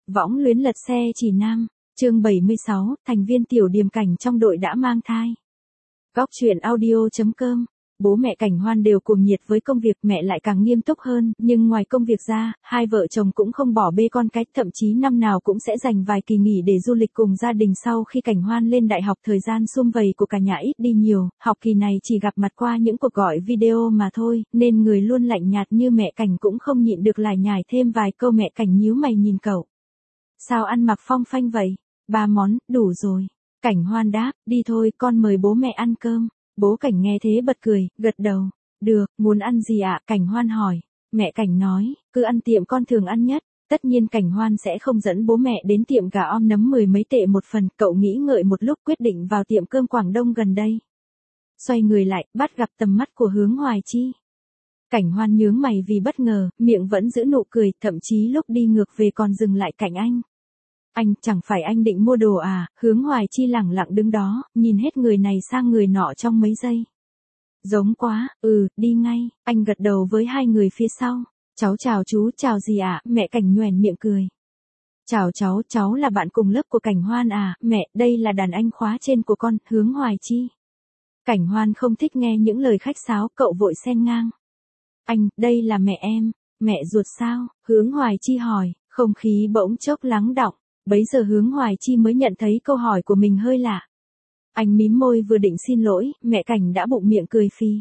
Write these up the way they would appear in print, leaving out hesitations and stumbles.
Võng luyến lật xe chỉ nam, chương 76, thành viên tiểu điềm cảnh trong đội đã mang thai. Góc truyện audio.com. Bố mẹ Cảnh Hoan đều cuồng nhiệt với công việc, mẹ lại càng nghiêm túc hơn, nhưng ngoài công việc ra, hai vợ chồng cũng không bỏ bê con cái, thậm chí năm nào cũng sẽ dành vài kỳ nghỉ để du lịch cùng gia đình. Sau khi Cảnh Hoan lên đại học, thời gian sum vầy của cả nhà ít đi nhiều, học kỳ này chỉ gặp mặt qua những cuộc gọi video mà thôi, nên người luôn lạnh nhạt như mẹ Cảnh cũng không nhịn được lải nhải thêm vài câu. Mẹ Cảnh nhíu mày nhìn cậu. Sao ăn mặc phong phanh vậy? 3 món, đủ rồi. Cảnh Hoan đáp, đi thôi, con mời bố mẹ ăn cơm. Bố Cảnh nghe thế bật cười, gật đầu. Được, muốn ăn gì ạ? Cảnh Hoan hỏi. Mẹ Cảnh nói, cứ ăn tiệm con thường ăn nhất. Tất nhiên Cảnh Hoan sẽ không dẫn bố mẹ đến tiệm gà om nấm 10 mấy tệ một phần. Cậu nghĩ ngợi một lúc quyết định vào tiệm cơm Quảng Đông gần đây. Xoay người lại, bắt gặp tầm mắt của Hướng Hoài Chi. Cảnh Hoan nhướng mày vì bất ngờ, miệng vẫn giữ nụ cười, thậm chí lúc đi ngược về còn dừng lại cạnh anh. Anh, chẳng phải anh định mua đồ à? Hướng Hoài Chi lẳng lặng đứng đó, nhìn hết người này sang người nọ trong mấy giây. Giống quá, đi ngay, anh gật đầu với hai người phía sau. Cháu chào chú, chào gì ạ? Mẹ Cảnh nhoẻn miệng cười. Chào cháu là bạn cùng lớp của Cảnh Hoan à? Mẹ, đây là đàn anh khóa trên của con, Hướng Hoài Chi. Cảnh Hoan không thích nghe những lời khách sáo, cậu vội xen ngang. Anh, đây là mẹ em. Mẹ ruột sao? Hướng Hoài Chi hỏi, không khí bỗng chốc lắng đọng. Bấy giờ Hướng Hoài Chi mới nhận thấy câu hỏi của mình hơi lạ. Anh mím môi vừa định xin lỗi, mẹ Cảnh đã bụng miệng cười phì.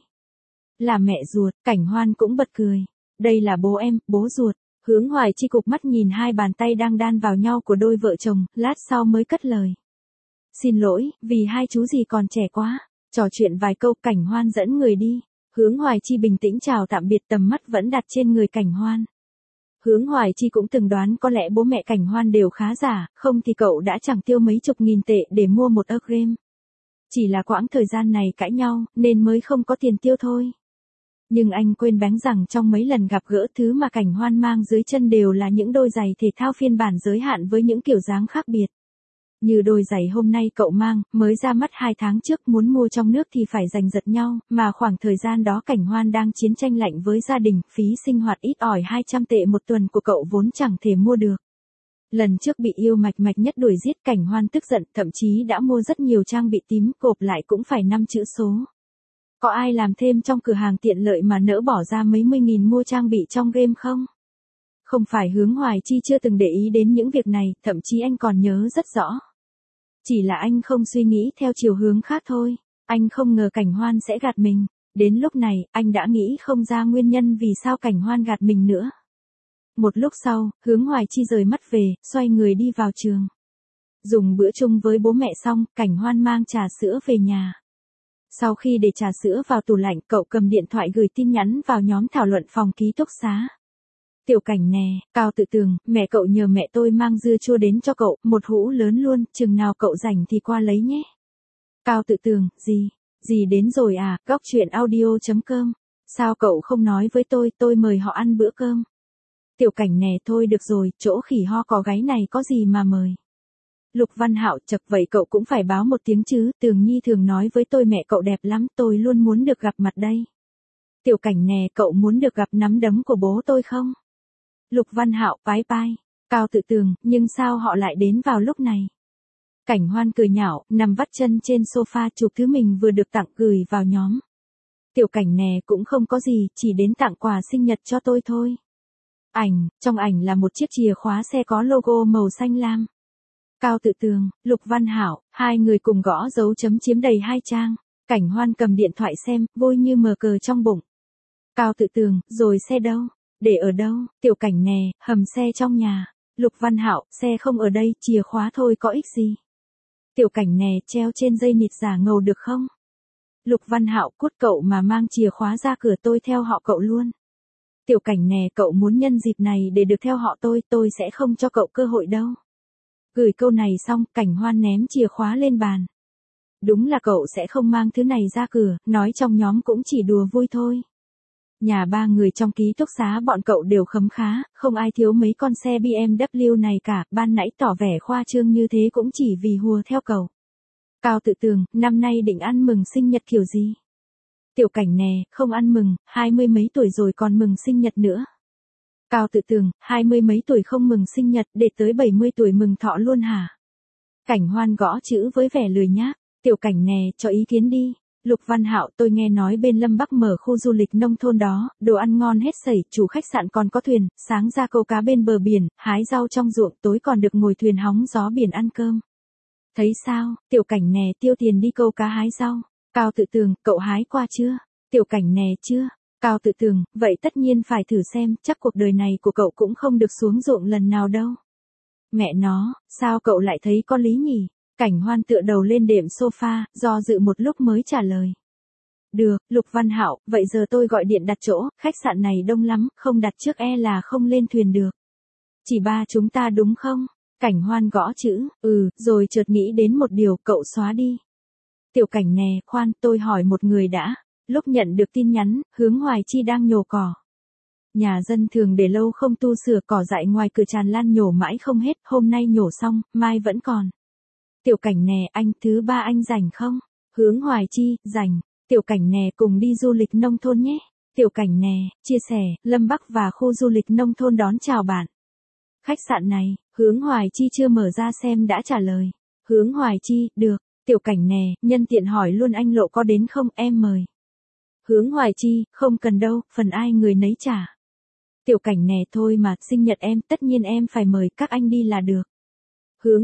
Là mẹ ruột, Cảnh Hoan cũng bật cười. Đây là bố em, bố ruột. Hướng Hoài Chi cụp mắt nhìn hai bàn tay đang đan vào nhau của đôi vợ chồng, lát sau mới cất lời. Xin lỗi, vì hai chú gì còn trẻ quá. Trò chuyện vài câu, Cảnh Hoan dẫn người đi. Hướng Hoài Chi bình tĩnh chào tạm biệt, tầm mắt vẫn đặt trên người Cảnh Hoan. Hướng Hoài Chi cũng từng đoán có lẽ bố mẹ Cảnh Hoan đều khá giả, không thì cậu đã chẳng tiêu mấy chục nghìn tệ để mua một ức game. Chỉ là quãng thời gian này cãi nhau, nên mới không có tiền tiêu thôi. Nhưng anh quên bén rằng trong mấy lần gặp gỡ, thứ mà Cảnh Hoan mang dưới chân đều là những đôi giày thể thao phiên bản giới hạn với những kiểu dáng khác biệt. Như đôi giày hôm nay cậu mang, mới ra mắt 2 tháng trước, muốn mua trong nước thì phải giành giật nhau, mà khoảng thời gian đó Cảnh Hoan đang chiến tranh lạnh với gia đình, phí sinh hoạt ít ỏi 200 tệ một tuần của cậu vốn chẳng thể mua được. Lần trước bị yêu mạch nhất đuổi giết, Cảnh Hoan tức giận, thậm chí đã mua rất nhiều trang bị tím, gộp lại cũng phải 5 chữ số. Có ai làm thêm trong cửa hàng tiện lợi mà nỡ bỏ ra mấy mươi nghìn mua trang bị trong game không? Không phải Hướng Hoài Chi chưa từng để ý đến những việc này, thậm chí anh còn nhớ rất rõ. Chỉ là anh không suy nghĩ theo chiều hướng khác thôi. Anh không ngờ Cảnh Hoan sẽ gạt mình. Đến lúc này, anh đã nghĩ không ra nguyên nhân vì sao Cảnh Hoan gạt mình nữa. Một lúc sau, Hướng Hoài Chi rời mắt về, xoay người đi vào trường. Dùng bữa chung với bố mẹ xong, Cảnh Hoan mang trà sữa về nhà. Sau khi để trà sữa vào tủ lạnh, cậu cầm điện thoại gửi tin nhắn vào nhóm thảo luận phòng ký túc xá. Tiểu Cảnh nè, Cao Tự Tường, mẹ cậu nhờ mẹ tôi mang dưa chua đến cho cậu, một hũ lớn luôn, chừng nào cậu rảnh thì qua lấy nhé. Cao Tự Tường, gì đến rồi à? Góc truyện audio.com. Sao cậu không nói với tôi mời họ ăn bữa cơm. Tiểu Cảnh nè, thôi được rồi, chỗ khỉ ho có gáy này có gì mà mời. Lục Văn Hạo, chật vậy cậu cũng phải báo một tiếng chứ, Tường Nhi thường nói với tôi mẹ cậu đẹp lắm, tôi luôn muốn được gặp mặt đây. Tiểu Cảnh nè, cậu muốn được gặp nắm đấm của bố tôi không? Lục Văn Hạo, bái bai. Cao Tự Tường, nhưng sao họ lại đến vào lúc này? Cảnh Hoan cười nhạo, nằm vắt chân trên sofa chụp thứ mình vừa được tặng gửi vào nhóm. Tiểu Cảnh nè, cũng không có gì, chỉ đến tặng quà sinh nhật cho tôi thôi. Trong ảnh là một chiếc chìa khóa xe có logo màu xanh lam. Cao Tự Tường, Lục Văn Hạo, hai người cùng gõ dấu chấm chiếm đầy 2 trang. Cảnh Hoan cầm điện thoại xem, vui như mờ cờ trong bụng. Cao Tự Tường, rồi xe đâu? Để ở đâu? Tiểu Cảnh nè, hầm xe trong nhà. Lục Văn Hạo, xe không ở đây, chìa khóa thôi có ích gì. Tiểu Cảnh nè, treo trên dây nịt giả ngầu được không? Lục Văn Hạo, cút, cậu mà mang chìa khóa ra cửa tôi theo họ cậu luôn. Tiểu Cảnh nè, cậu muốn nhân dịp này để được theo họ tôi sẽ không cho cậu cơ hội đâu. Gửi câu này xong, Cảnh Hoan ném chìa khóa lên bàn. Đúng là cậu sẽ không mang thứ này ra cửa, nói trong nhóm cũng chỉ đùa vui thôi. Nhà 3 người trong ký túc xá bọn cậu đều khấm khá, không ai thiếu mấy con xe BMW này cả, ban nãy tỏ vẻ khoa trương như thế cũng chỉ vì hùa theo cậu. Cao Tự Tường, năm nay định ăn mừng sinh nhật kiểu gì? Tiểu Cảnh nè, không ăn mừng, 20 mấy tuổi rồi còn mừng sinh nhật nữa. Cao Tự Tường, 20 mấy tuổi không mừng sinh nhật, để tới 70 tuổi mừng thọ luôn hả? Cảnh Hoan gõ chữ với vẻ lười nhác, Tiểu Cảnh nè, cho ý kiến đi. Lục Văn Hạo, tôi nghe nói bên Lâm Bắc mở khu du lịch nông thôn đó, đồ ăn ngon hết sảy, chủ khách sạn còn có thuyền, sáng ra câu cá bên bờ biển, hái rau trong ruộng, tối còn được ngồi thuyền hóng gió biển ăn cơm. Thấy sao, Tiểu Cảnh nè, tiêu tiền đi câu cá hái rau. Cao Tự Tường, cậu hái qua chưa? Tiểu Cảnh nè, chưa. Cao Tự Tường, vậy tất nhiên phải thử xem, chắc cuộc đời này của cậu cũng không được xuống ruộng lần nào đâu. Mẹ nó, sao cậu lại thấy có lý nhỉ? Cảnh Hoan tựa đầu lên đệm sofa, do dự một lúc mới trả lời. Được, Lục Văn Hạo, vậy giờ tôi gọi điện đặt chỗ, khách sạn này đông lắm, không đặt trước là không lên thuyền được. Chỉ ba chúng ta đúng không? Cảnh Hoan gõ chữ, rồi chợt nghĩ đến một điều, cậu xóa đi. Tiểu Cảnh nè, khoan, tôi hỏi một người đã. Lúc nhận được tin nhắn, Hướng Hoài Chi đang nhổ cỏ. Nhà dân thường để lâu không tu sửa, cỏ dại ngoài cửa tràn lan nhổ mãi không hết, hôm nay nhổ xong, mai vẫn còn. Tiểu Cảnh nè, anh, thứ ba anh rảnh không? Hướng Hoài Chi, rảnh. Tiểu Cảnh nè, cùng đi du lịch nông thôn nhé. Tiểu Cảnh nè, chia sẻ, Lâm Bắc và khu du lịch nông thôn đón chào bạn. Khách sạn này, Hướng Hoài Chi chưa mở ra xem đã trả lời. Hướng Hoài Chi, được. Tiểu Cảnh nè, nhân tiện hỏi luôn anh Lộ có đến không, em mời. Hướng Hoài Chi, không cần đâu, phần ai người nấy trả. Tiểu Cảnh nè, thôi mà, sinh nhật em, tất nhiên em phải mời các anh đi là được. Hướng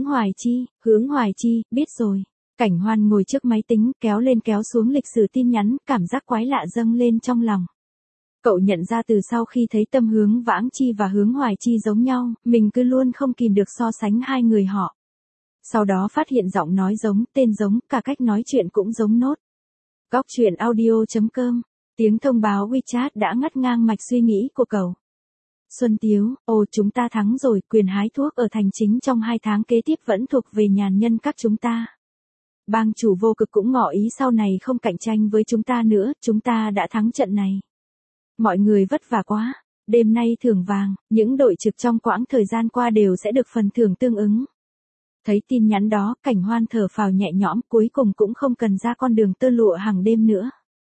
Hoài Chi, biết rồi. Cảnh Hoan ngồi trước máy tính, kéo lên kéo xuống lịch sử tin nhắn, cảm giác quái lạ dâng lên trong lòng. Cậu nhận ra từ sau khi thấy Tâm Hướng Vãng Chi và Hướng Hoài Chi giống nhau, mình cứ luôn không kìm được so sánh hai người họ. Sau đó phát hiện giọng nói giống, tên giống, cả cách nói chuyện cũng giống nốt. Góc truyện audio.com, tiếng thông báo WeChat đã ngắt ngang mạch suy nghĩ của cậu. Xuân Tiếu, chúng ta thắng rồi, quyền hái thuốc ở thành chính trong 2 tháng kế tiếp vẫn thuộc về nhàn nhân các chúng ta. Bang chủ Vô Cực cũng ngỏ ý sau này không cạnh tranh với chúng ta nữa, chúng ta đã thắng trận này. Mọi người vất vả quá, đêm nay thưởng vàng, những đội trực trong quãng thời gian qua đều sẽ được phần thưởng tương ứng. Thấy tin nhắn đó, Cảnh Hoan thở phào nhẹ nhõm, cuối cùng cũng không cần ra con đường tơ lụa hàng đêm nữa.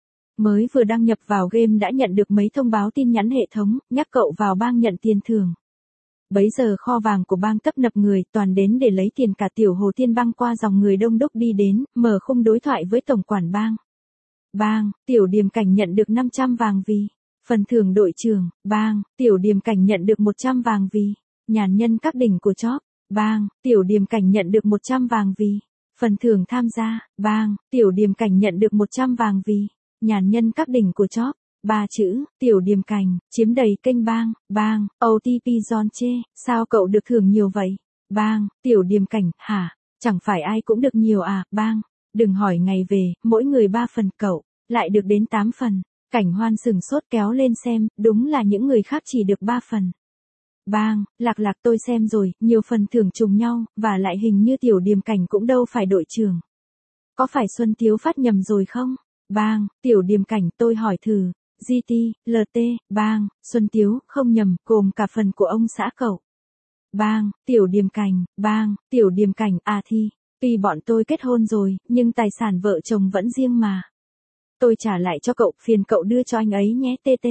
Mới vừa đăng nhập vào game đã nhận được mấy thông báo tin nhắn hệ thống, nhắc cậu vào bang nhận tiền thưởng. Bấy giờ kho vàng của bang tấp nập người, toàn đến để lấy tiền, cả Tiểu Hồ Thiên bang qua dòng người đông đúc đi đến, mở khung đối thoại với tổng quản bang. Bang, Tiểu Điềm Cảnh nhận được 500 vàng vì phần thưởng đội trưởng. Bang, Tiểu Điềm Cảnh nhận được 100 vàng vì nhàn nhân các đỉnh của chóp. Bang, Tiểu Điềm Cảnh nhận được 100 vàng vì phần thưởng tham gia. Bang, Tiểu Điềm Cảnh nhận được 100 vàng vì nhàn nhân các đỉnh của chóp. 3 chữ, Tiểu Điềm Cảnh, chiếm đầy kênh bang. Bang, OTP John chê, sao cậu được thưởng nhiều vậy? Bang, Tiểu Điềm Cảnh, hả? Chẳng phải ai cũng được nhiều à? Bang, đừng hỏi ngày về, mỗi người 3 phần, cậu lại được đến 8 phần. Cảnh Hoan sừng sốt kéo lên xem, đúng là những người khác chỉ được 3 phần. Bang, lạc tôi xem rồi, nhiều phần thưởng trùng nhau, và lại hình như Tiểu Điềm Cảnh cũng đâu phải đội trưởng. Có phải Xuân Tiếu phát nhầm rồi không? Bang, Tiểu Điềm Cảnh, tôi hỏi thử. GT, LT, bang, Xuân Tiếu, không nhầm, gồm cả phần của ông xã cậu. Bang, Tiểu Điềm Cảnh, bang, Tiểu Điềm Cảnh, tuy bọn tôi kết hôn rồi, nhưng tài sản vợ chồng vẫn riêng mà. Tôi trả lại cho cậu, phiền cậu đưa cho anh ấy nhé, TT.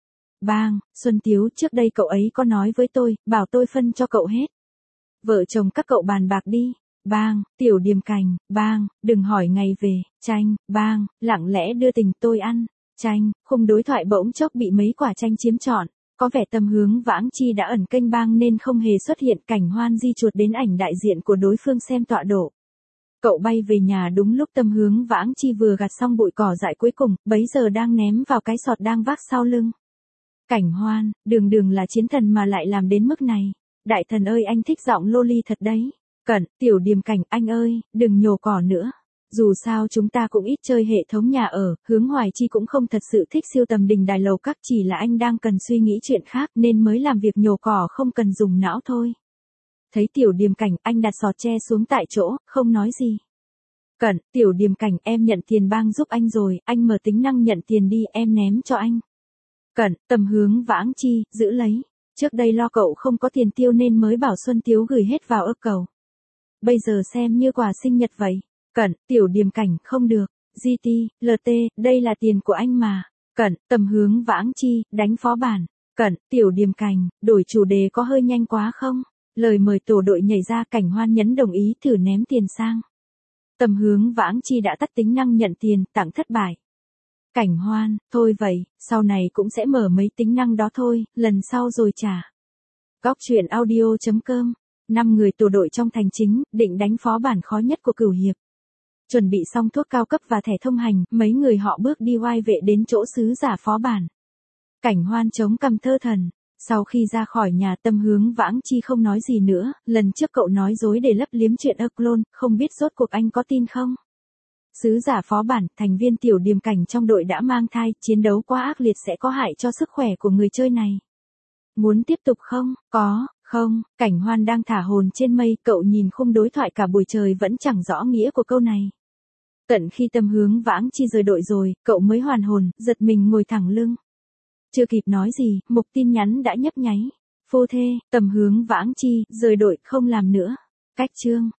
Bang, Xuân Tiếu, trước đây cậu ấy có nói với tôi, bảo tôi phân cho cậu hết. Vợ chồng các cậu bàn bạc đi. Bang, Tiểu Điềm Cảnh, bang, đừng hỏi ngày về. Chanh, bang, lặng lẽ đưa tình tôi ăn. Chanh, khung đối thoại bỗng chốc bị mấy quả chanh chiếm trọn. Có vẻ Tâm Hướng Vãng Chi đã ẩn kênh bang nên không hề xuất hiện. Cảnh Hoan di chuột đến ảnh đại diện của đối phương xem tọa độ. Cậu bay về nhà đúng lúc Tâm Hướng Vãng Chi vừa gặt xong bụi cỏ dại cuối cùng, bấy giờ đang ném vào cái sọt đang vác sau lưng. Cảnh Hoan, đường là chiến thần mà lại làm đến mức này. Đại thần ơi, anh thích giọng loli thật đấy. Cẩn, Tiểu Điềm Cảnh, anh ơi, đừng nhổ cỏ nữa. Dù sao chúng ta cũng ít chơi hệ thống nhà ở, Hướng Hoài Chi cũng không thật sự thích siêu tầm đình đài lầu các, chỉ là anh đang cần suy nghĩ chuyện khác nên mới làm việc nhổ cỏ không cần dùng não thôi. Thấy Tiểu Điềm Cảnh, anh đặt sọt tre xuống tại chỗ, không nói gì. Cẩn, Tiểu Điềm Cảnh, em nhận tiền bang giúp anh rồi, anh mở tính năng nhận tiền đi, em ném cho anh. Cẩn, Tâm Hướng Vãng Chi, giữ lấy. Trước đây lo cậu không có tiền tiêu nên mới bảo Xuân Tiếu gửi hết vào ức cầu. Bây giờ xem như quà sinh nhật vậy. Cẩn, Tiểu Điềm Cảnh, không được. GT, LT, đây là tiền của anh mà. Cẩn, Tâm Hướng Vãng Chi, đánh phó bản. Cận, Tiểu Điềm Cảnh, đổi chủ đề có hơi nhanh quá không? Lời mời tổ đội nhảy ra, Cảnh Hoan nhấn đồng ý thử ném tiền sang. Tầm Hướng Vãng Chi đã tắt tính năng nhận tiền, tặng thất bại. Cảnh Hoan, thôi vậy, sau này cũng sẽ mở mấy tính năng đó thôi, lần sau rồi trả. Góc truyện audio.com, 5 người tổ đội trong thành chính, định đánh phó bản khó nhất của Cửu Hiệp. Chuẩn bị xong thuốc cao cấp và thẻ thông hành, mấy người họ bước đi oai vệ đến chỗ sứ giả phó bản. Cảnh Hoan chống cằm thơ thần. Sau khi ra khỏi nhà, Tâm Hướng Vãng Chi không nói gì nữa, lần trước cậu nói dối để lấp liếm chuyện Clone, không biết rốt cuộc anh có tin không? Sứ giả phó bản, thành viên Tiểu Điềm Cảnh trong đội đã mang thai, chiến đấu quá ác liệt sẽ có hại cho sức khỏe của người chơi này. Muốn tiếp tục không? Có, không, Cảnh Hoan đang thả hồn trên mây, cậu nhìn khung đối thoại cả buổi trời vẫn chẳng rõ nghĩa của câu này. Tận khi Tâm Hướng Vãng Chi rời đội rồi, cậu mới hoàn hồn, giật mình ngồi thẳng lưng. Chưa kịp nói gì, mục tin nhắn đã nhấp nháy. Phô thê, Tâm Hướng Vãng Chi, rời đội, không làm nữa. Cách chương.